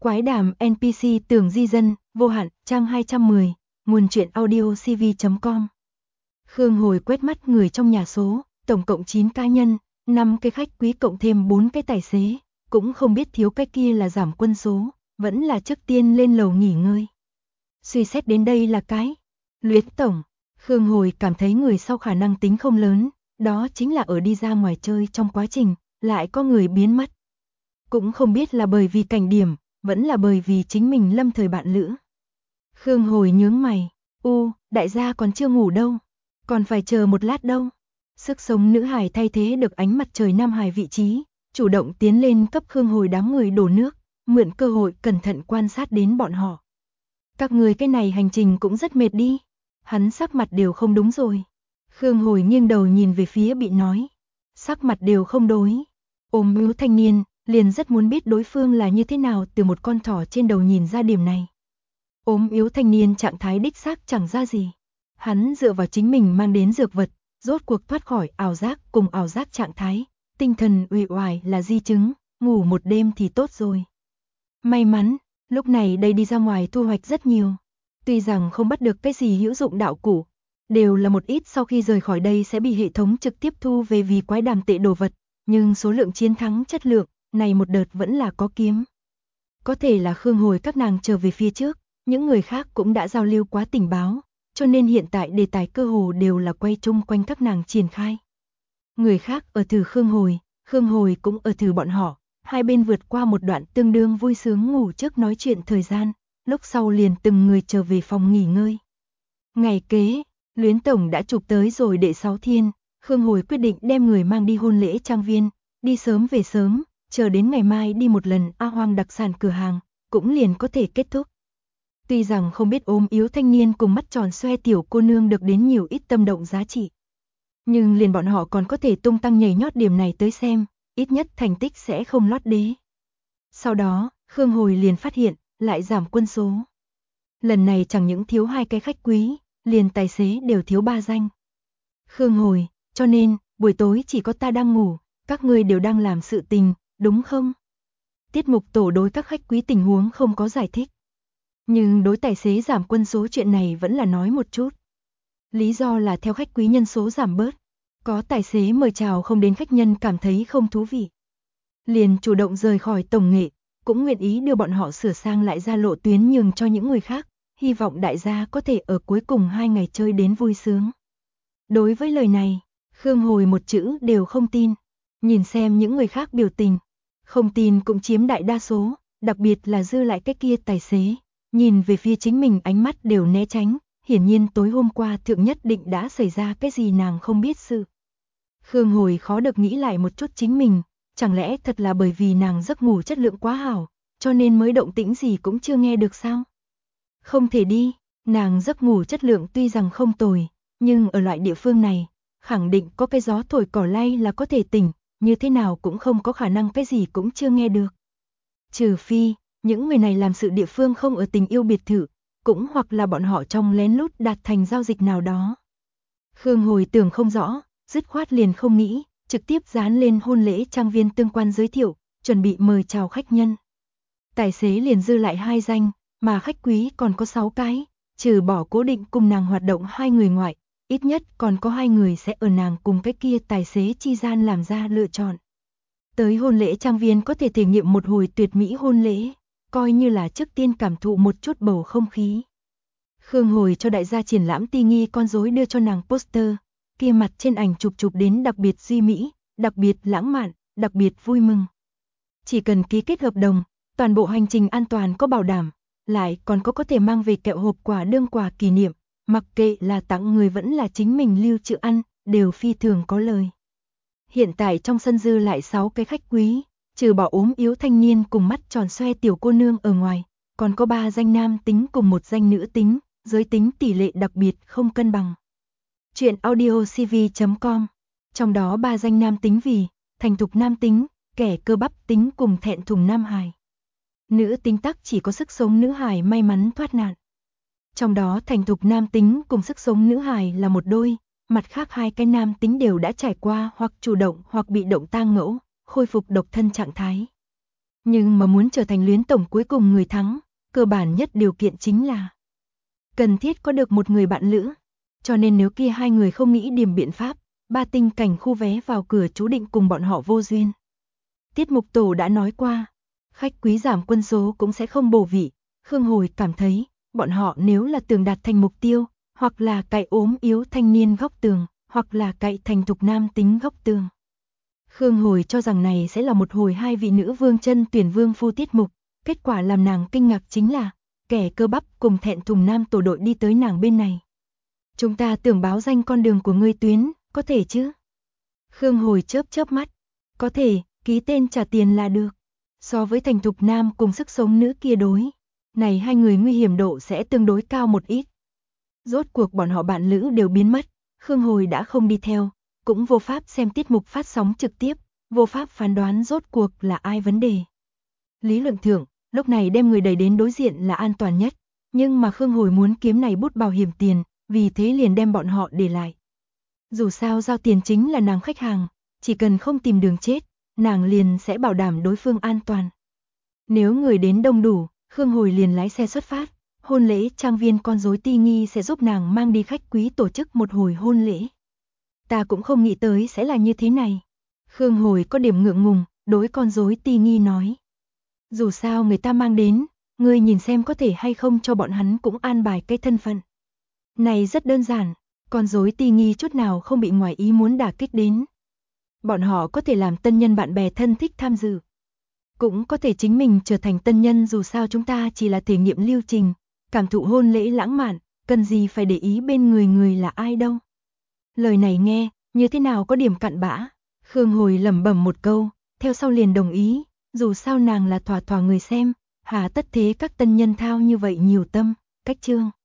Quái đàm NPC tưởng di dân, vô hạn, trang 210, nguồn truyện audio cv.com. Khương Hồi quét mắt người trong nhà số, tổng cộng 9 cá nhân, 5 cái khách quý cộng thêm 4 cái tài xế, cũng không biết thiếu cái kia là giảm quân số, vẫn là trước tiên lên lầu nghỉ ngơi. Suy xét đến đây là cái Luyến tổng, Khương Hồi cảm thấy người sau khả năng tính không lớn, đó chính là ở đi ra ngoài chơi trong quá trình, lại có người biến mất. Cũng không biết là bởi vì cảnh điểm, vẫn là bởi vì chính mình lâm thời bạn lữ. Khương Hồi nhướng mày, đại gia còn chưa ngủ đâu, còn phải chờ một lát đâu. Sức sống nữ hài thay thế được ánh mặt trời nam hài vị trí, chủ động tiến lên cấp Khương Hồi đám người đổ nước, mượn cơ hội cẩn thận quan sát đến bọn họ. Các người cái này hành trình cũng rất mệt đi. Hắn sắc mặt đều không đúng rồi. Khương Hồi nghiêng đầu nhìn về phía bị nói. Sắc mặt đều không đối. Ôm ưu thanh niên, liền rất muốn biết đối phương là như thế nào từ một con thỏ trên đầu nhìn ra điểm này. Ốm yếu thanh niên trạng thái đích xác chẳng ra gì. Hắn dựa vào chính mình mang đến dược vật, rốt cuộc thoát khỏi ảo giác cùng ảo giác trạng thái. Tinh thần uể oải là di chứng, ngủ một đêm thì tốt rồi. May mắn, lúc này đây đi ra ngoài thu hoạch rất nhiều. Tuy rằng không bắt được cái gì hữu dụng đạo cụ, đều là một ít sau khi rời khỏi đây sẽ bị hệ thống trực tiếp thu về vì quái đàm tệ đồ vật, nhưng số lượng chiến thắng chất lượng, này một đợt vẫn là có kiếm. Có thể là Khương Hồi các nàng trở về phía trước, những người khác cũng đã giao lưu quá tình báo, cho nên hiện tại đề tài cơ hồ đều là quay chung quanh các nàng triển khai. Người khác ở thử Khương Hồi cũng ở thử bọn họ, hai bên vượt qua một đoạn tương đương vui sướng ngủ trước nói chuyện thời gian, lúc sau liền từng người trở về phòng nghỉ ngơi. Ngày kế, Luyến tổng đã chụp tới rồi đệ 6 thiên, Khương Hồi quyết định đem người mang đi hôn lễ trang viên, đi sớm về sớm, chờ đến ngày mai đi một lần A Hoang đặc sản cửa hàng, cũng liền có thể kết thúc. Tuy rằng không biết ốm yếu thanh niên cùng mắt tròn xoe tiểu cô nương được đến nhiều ít tâm động giá trị, nhưng liền bọn họ còn có thể tung tăng nhảy nhót điểm này tới xem, ít nhất thành tích sẽ không lót đế. Sau đó, Khương Hồi liền phát hiện, lại giảm quân số. Lần này chẳng những thiếu 2 cái khách quý, liền tài xế đều thiếu 3 danh. Khương Hồi, cho nên, buổi tối chỉ có ta đang ngủ, các ngươi đều đang làm sự tình, đúng không? Tiết mục tổ đối các khách quý tình huống không có giải thích. Nhưng đối tài xế giảm quân số chuyện này vẫn là nói một chút. Lý do là theo khách quý nhân số giảm bớt, có tài xế mời chào không đến khách nhân cảm thấy không thú vị. Liền chủ động rời khỏi tổng nghệ, cũng nguyện ý đưa bọn họ sửa sang lại ra lộ tuyến nhường cho những người khác, hy vọng đại gia có thể ở cuối cùng 2 ngày chơi đến vui sướng. Đối với lời này, Khương Hồi một chữ đều không tin, nhìn xem những người khác biểu tình, không tin cũng chiếm đại đa số, đặc biệt là dư lại cái kia tài xế, nhìn về phía chính mình ánh mắt đều né tránh, hiển nhiên tối hôm qua thượng nhất định đã xảy ra cái gì nàng không biết sự. Khương Hồi khó được nghĩ lại một chút chính mình, chẳng lẽ thật là bởi vì nàng giấc ngủ chất lượng quá hảo, cho nên mới động tĩnh gì cũng chưa nghe được sao? Không thể đi, nàng giấc ngủ chất lượng tuy rằng không tồi, nhưng ở loại địa phương này, khẳng định có cái gió thổi cỏ lay là có thể tỉnh, như thế nào cũng không có khả năng cái gì cũng chưa nghe được. Trừ phi, những người này làm sự địa phương không ở tình yêu biệt thự, cũng hoặc là bọn họ trong lén lút đạt thành giao dịch nào đó. Khương Hồi tưởng không rõ, dứt khoát liền không nghĩ, trực tiếp dán lên hôn lễ trang viên tương quan giới thiệu, chuẩn bị mời chào khách nhân. Tài xế liền dư lại 2 danh, mà khách quý còn có 6 cái, trừ bỏ cố định cùng nàng hoạt động 2 người ngoại, ít nhất còn có 2 người sẽ ở nàng cùng cái kia tài xế chi gian làm ra lựa chọn. Tới hôn lễ trang viên có thể thể nghiệm một hồi tuyệt mỹ hôn lễ, coi như là trước tiên cảm thụ một chút bầu không khí. Khương Hồi cho đại gia triển lãm ti nghi con rối đưa cho nàng poster, kia mặt trên ảnh chụp đến đặc biệt duy mỹ, đặc biệt lãng mạn, đặc biệt vui mừng. Chỉ cần ký kết hợp đồng, toàn bộ hành trình an toàn có bảo đảm, lại còn có thể mang về kẹo hộp quà đương quà kỷ niệm, mặc kệ là tặng người vẫn là chính mình lưu trữ ăn, đều phi thường có lời. Hiện tại trong sân dư lại 6 cái khách quý, trừ bỏ ốm yếu thanh niên cùng mắt tròn xoe tiểu cô nương ở ngoài, còn có 3 danh nam tính cùng 1 danh nữ tính, giới tính tỷ lệ đặc biệt không cân bằng. Chuyện audio cv.com, trong đó 3 danh nam tính vì thành thục nam tính, kẻ cơ bắp tính cùng thẹn thùng nam hài. Nữ tính tắc chỉ có sức sống nữ hài may mắn thoát nạn. Trong đó thành thục nam tính cùng sức sống nữ hài là một đôi, mặt khác 2 cái nam tính đều đã trải qua hoặc chủ động hoặc bị động tang ngẫu, khôi phục độc thân trạng thái. Nhưng mà muốn trở thành Luyến tổng cuối cùng người thắng, cơ bản nhất điều kiện chính là cần thiết có được một người bạn lữ. Cho nên nếu kia hai người không nghĩ điểm biện pháp, Ba Tinh Cảnh khu vé vào cửa chú định cùng bọn họ vô duyên. Tiết mục tổ đã nói qua, khách quý giảm quân số cũng sẽ không bổ vị. Khương Hồi cảm thấy, bọn họ nếu là tưởng đạt thành mục tiêu, hoặc là cậy ốm yếu thanh niên góc tường, hoặc là cậy thành thục nam tính góc tường. Khương Hồi cho rằng này sẽ là một hồi hai vị nữ vương chân tuyển vương phu tiết mục, kết quả làm nàng kinh ngạc chính là, kẻ cơ bắp cùng thẹn thùng nam tổ đội đi tới nàng bên này. Chúng ta tưởng báo danh con đường của ngươi Tuyến, có thể chứ? Khương Hồi chớp chớp mắt, có thể, ký tên trả tiền là được. So với thành thục nam cùng sức sống nữ kia đối, này hai người nguy hiểm độ sẽ tương đối cao một ít. Rốt cuộc bọn họ bạn lữ đều biến mất, Khương Hồi đã không đi theo, cũng vô pháp xem tiết mục phát sóng trực tiếp, vô pháp phán đoán rốt cuộc là ai vấn đề. Lý luận thượng, lúc này đem người đẩy đến đối diện là an toàn nhất, nhưng mà Khương Hồi muốn kiếm này bút bảo hiểm tiền, vì thế liền đem bọn họ để lại. Dù sao giao tiền chính là nàng khách hàng, chỉ cần không tìm đường chết, nàng liền sẽ bảo đảm đối phương an toàn. Nếu người đến đông đủ, Khương Hồi liền lái xe xuất phát, hôn lễ trang viên con rối Ti Nghi sẽ giúp nàng mang đi khách quý tổ chức một hồi hôn lễ. Ta cũng không nghĩ tới sẽ là như thế này. Khương Hồi có điểm ngượng ngùng, đối con rối Ti Nghi nói. Dù sao người ta mang đến, ngươi nhìn xem có thể hay không cho bọn hắn cũng an bài cái thân phận. Này rất đơn giản, con rối Ti Nghi chút nào không bị ngoài ý muốn đả kích đến. Bọn họ có thể làm tân nhân bạn bè thân thích tham dự. Cũng có thể chính mình trở thành tân nhân, dù sao chúng ta chỉ là thể nghiệm lưu trình, cảm thụ hôn lễ lãng mạn, cần gì phải để ý bên người là ai đâu. Lời này nghe, như thế nào có điểm cặn bã. Khương Hồi lẩm bẩm một câu, theo sau liền đồng ý, dù sao nàng là thỏa thỏa người xem, hà tất thế các tân nhân thao như vậy nhiều tâm, cách chương.